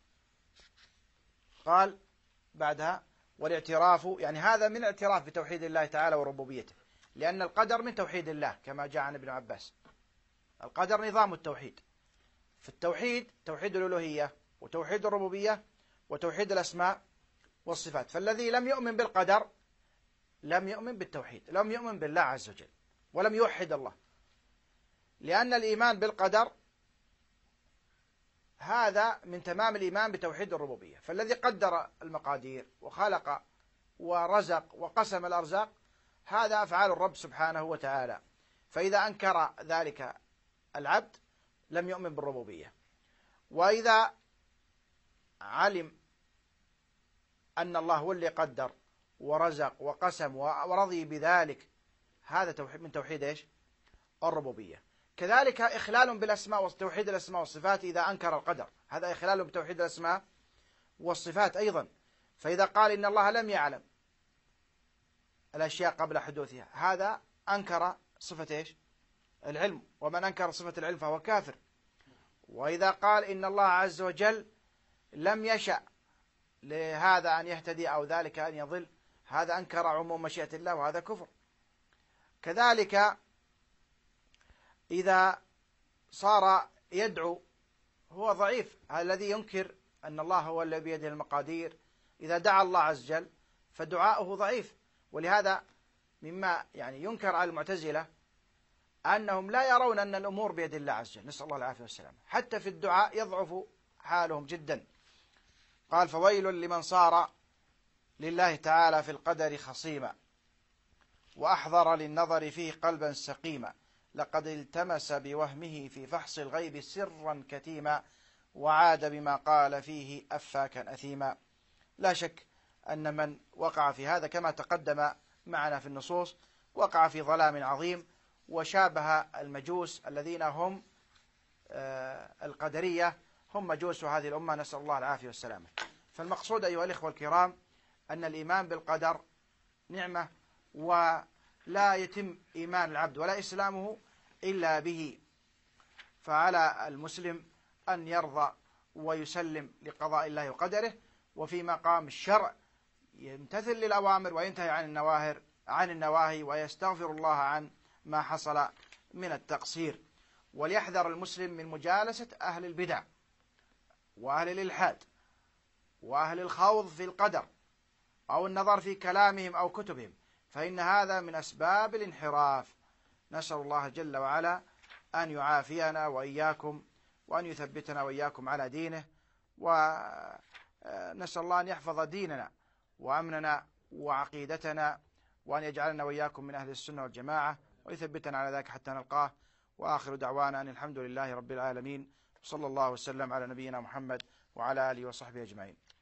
C: قال بعدها: والاعتراف، يعني هذا من الاعتراف بتوحيد الله تعالى وربوبيته، لأن القدر من توحيد الله كما جاء عن ابن عباس. القدر نظام التوحيد. في التوحيد توحيد الألوهية وتوحيد الربوبية وتوحيد الأسماء والصفات. فالذي لم يؤمن بالقدر لم يؤمن بالتوحيد، لم يؤمن بالله عز وجل، ولم يوحد الله، لأن الإيمان بالقدر هذا من تمام الإيمان بتوحيد الربوبية. فالذي قدر المقادير وخلق ورزق وقسم الأرزاق هذا أفعال الرب سبحانه وتعالى. فإذا أنكر ذلك العبد لم يؤمن بالربوبية. وإذا علم أن الله هو اللي قدر ورزق وقسم ورضي بذلك، هذا من توحيد إيش؟ الربوبية. كذلك إخلال بالأسماء وتوحيد الأسماء والصفات إذا أنكر القدر، هذا إخلال بتوحيد الأسماء والصفات أيضا. فإذا قال إن الله لم يعلم الأشياء قبل حدوثها، هذا أنكر صفة إيش؟ العلم، ومن أنكر صفة العلم فهو كافر. وإذا قال إن الله عز وجل لم يشأ لهذا أن يهتدي أو ذلك أن يضل، هذا أنكر عموم مشيئة الله، وهذا كفر. كذلك إذا صار يدعو هو ضعيف، الذي ينكر أن الله هو الذي بيده المقادير، إذا دعا الله عز وجل فدعاؤه ضعيف. ولهذا مما يعني ينكر على المعتزلة أنهم لا يرون أن الأمور بيد الله عز وجل، نسأل الله العافية والسلامة، حتى في الدعاء يضعف حالهم جدا. قال: فويل لمن صار لله تعالى في القدر خصيما، وأحضر للنظر فيه قلبا سقيما، لقد التمس بوهمه في فحص الغيب سرا كتيما، وعاد بما قال فيه أفاكا أثيما. لا شك أن من وقع في هذا كما تقدم معنا في النصوص وقع في ظلام عظيم، وشابه المجوس الذين هم القدرية، هم مجوس هذه الأمة، نسأل الله العافية والسلامة. فالمقصود أيها الإخوة الكرام أن الإيمان بالقدر نعمة، ولا يتم إيمان العبد ولا إسلامه إلا به. فعلى المسلم أن يرضى ويسلم لقضاء الله وقدره، وفي مقام الشرع يمتثل للأوامر وينتهي عن النواهي ويستغفر الله عن ما حصل من التقصير. وليحذر المسلم من مجالسة أهل البدع وأهل الإلحاد وأهل الخوض في القدر أو النظر في كلامهم أو كتبهم، فإن هذا من أسباب الانحراف. نسأل الله جل وعلا أن يعافينا وإياكم، وأن يثبتنا وإياكم على دينه، ونسأل الله أن يحفظ ديننا وأمننا وعقيدتنا، وأن يجعلنا وإياكم من أهل السنة والجماعة، ويثبتنا على ذلك حتى نلقاه. وآخر دعوانا أن الحمد لله رب العالمين، صلى الله وسلم على نبينا محمد وعلى آله وصحبه أجمعين.